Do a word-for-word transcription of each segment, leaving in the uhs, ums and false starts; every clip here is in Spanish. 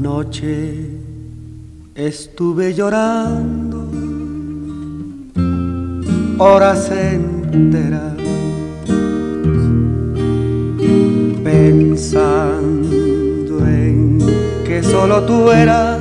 Anoche estuve llorando horas enteras, pensando en que solo tú eras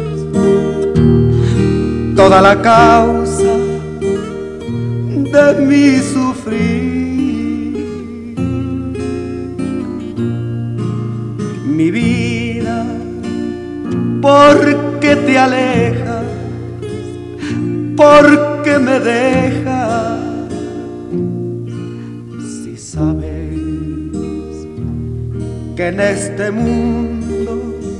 toda la causa de mi sufrir. Mi vida, ¿por qué te alejas? ¿Por qué me dejas? Si sabes que en este mundo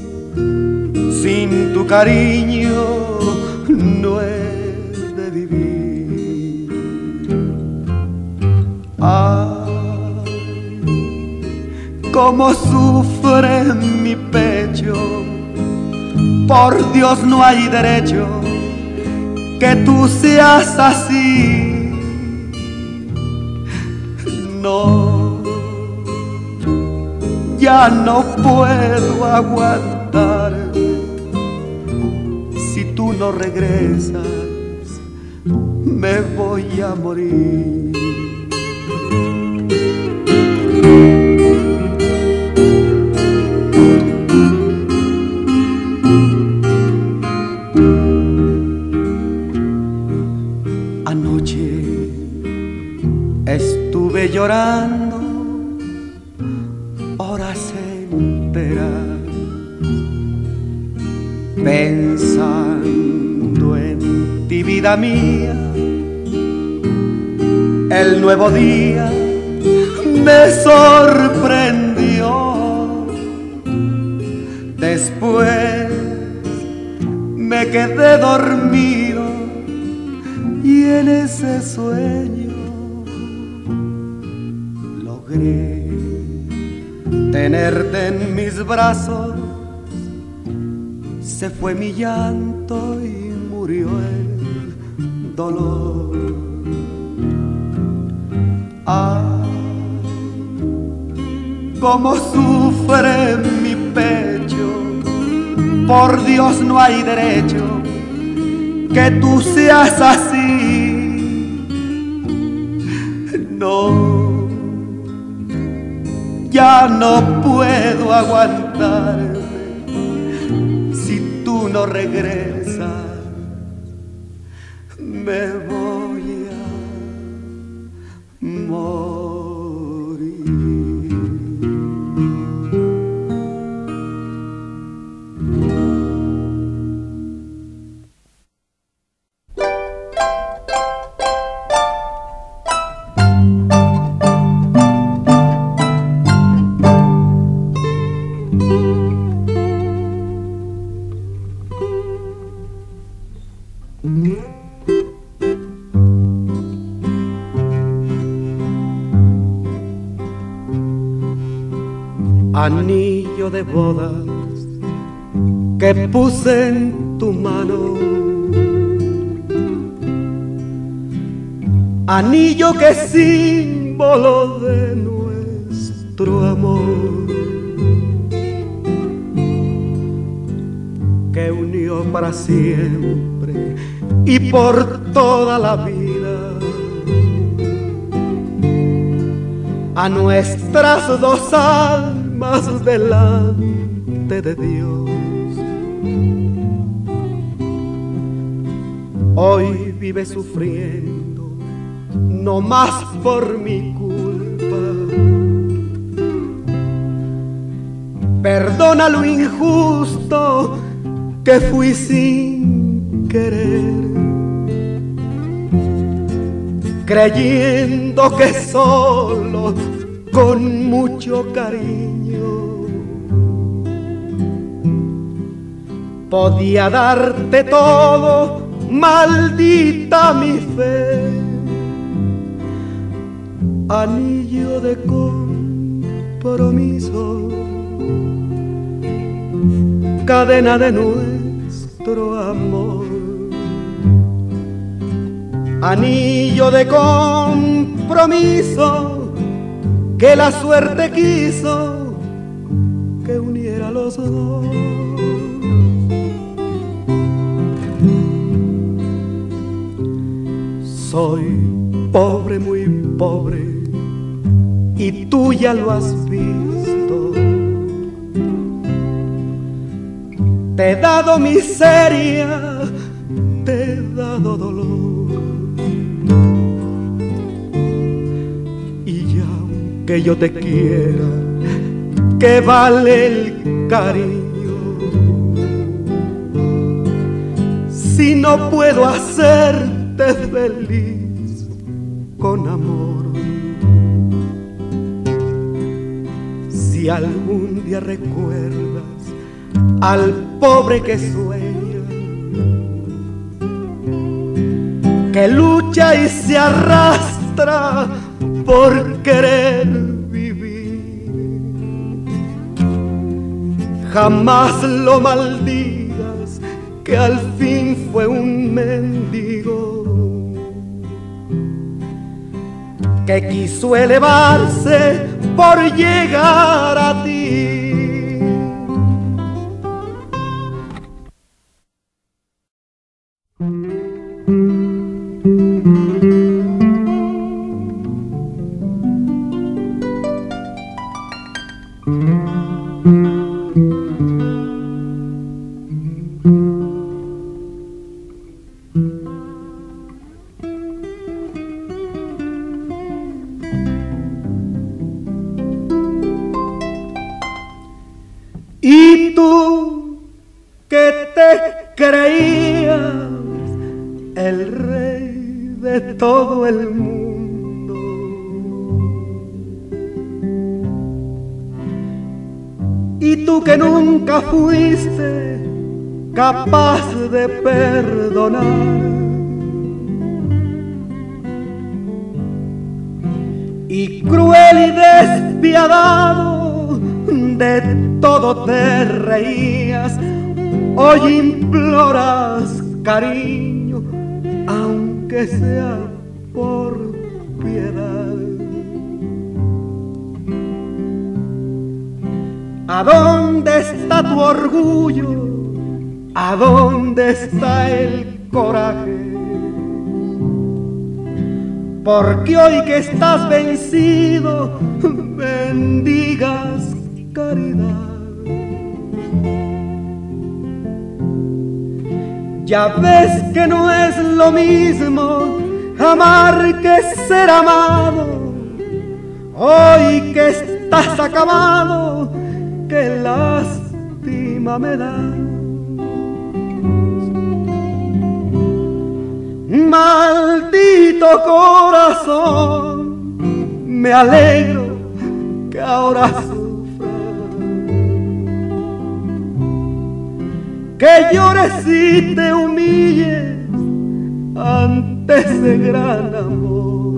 sin tu cariño no he de vivir. Ay, cómo sufre mi pecho, por Dios no hay derecho que tú seas así. No, ya no puedo aguantarme. Si tú no regresas, me voy a morir. Anoche estuve llorando horas enteras, pensando en ti, vida mía. El nuevo día me sorprendió. Después me quedé dormido y en ese sueño logré tenerte en mis brazos. Se fue mi llanto y murió el dolor. Ay, cómo sufre mi pecho, por Dios no hay derecho que tú seas así. No, ya no puedo aguantarme. Si tú no regresas, me voy a morir. Anillo de bodas que puse en tu mano, anillo que es símbolo de nuestro amor, que unió para siempre y por toda la vida a nuestras dos almas delante de Dios. Hoy vive sufriendo, no más por mi culpa. Perdona lo injusto que fui sin querer, creyendo que solo con mucho cariño podía darte todo, maldita mi fe. Anillo de compromiso, cadena de nuestro amor. Anillo de compromiso que la suerte quiso que uniera los dos. Soy pobre, muy pobre, y tú ya lo has visto. Te he dado miseria, te he dado dolor, y aunque yo te quiera, ¿qué vale el cariño si no puedo hacerte feliz con amor? Si algún día recuerdas al pobre que sueña, que lucha y se arrastra por querer vivir, jamás lo maldigas, que al fin fue un mendigo que quiso elevarse por llegar a ti. Y tú que te creías el rey de todo el mundo, y tú que nunca fuiste capaz de perdonar, y cruel y despiadado de todo te reías, hoy imploras cariño, aunque sea por piedad. ¿A dónde está tu orgullo? ¿A dónde está el coraje? Porque hoy que estás vencido, bendigas caridad. Ya ves que no es lo mismo amar que ser amado. Hoy que estás acabado, qué lástima me da. Maldito corazón, me alegro que ahora que llores y te humilles ante ese gran amor.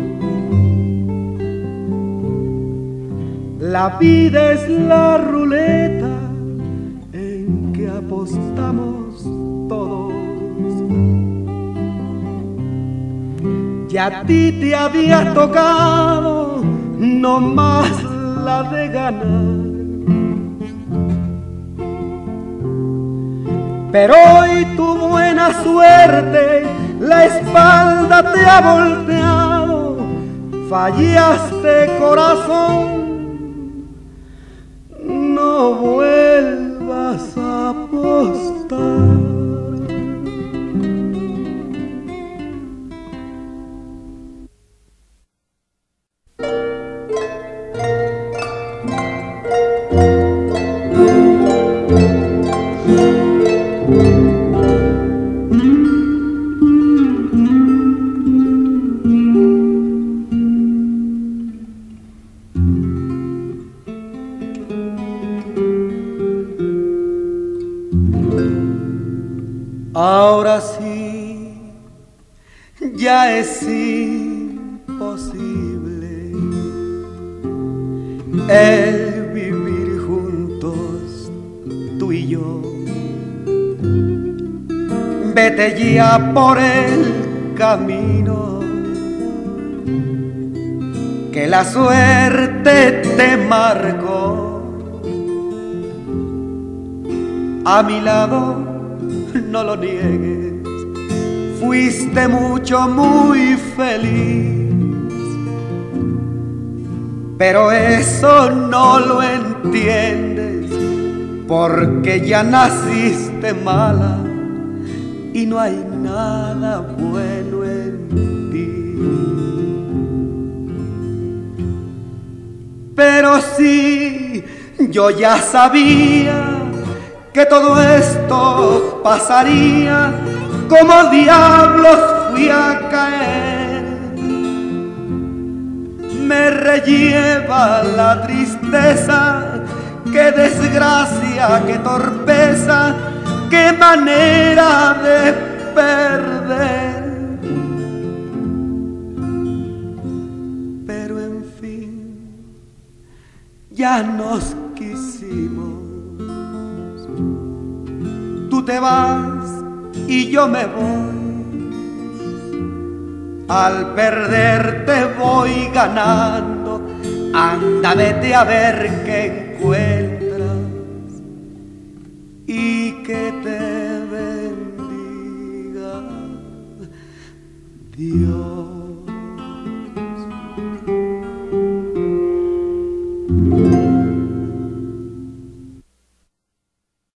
La vida es la ruleta en que apostamos todos. Ya a ti te había tocado no más la de ganar, pero hoy tu buena suerte la espalda te ha volteado. Fallaste, corazón, no vuelvas a apostar. Ahora sí, ya es imposible el vivir juntos tú y yo. Vete ya por el camino que la suerte te marcó. A mi lado, no lo niegues, fuiste mucho, muy feliz. Pero eso no lo entiendes, porque ya naciste mala y no hay nada bueno en ti. Pero sí, yo ya sabía que todo esto pasaría. Como diablos fui a caer. Me relleva la tristeza, qué desgracia, qué torpeza, qué manera de perder. Pero en fin, ya nos quisimos. Tú te vas y yo me voy. Al perderte voy ganando. Anda, vete a ver qué encuentras y que te bendiga Dios.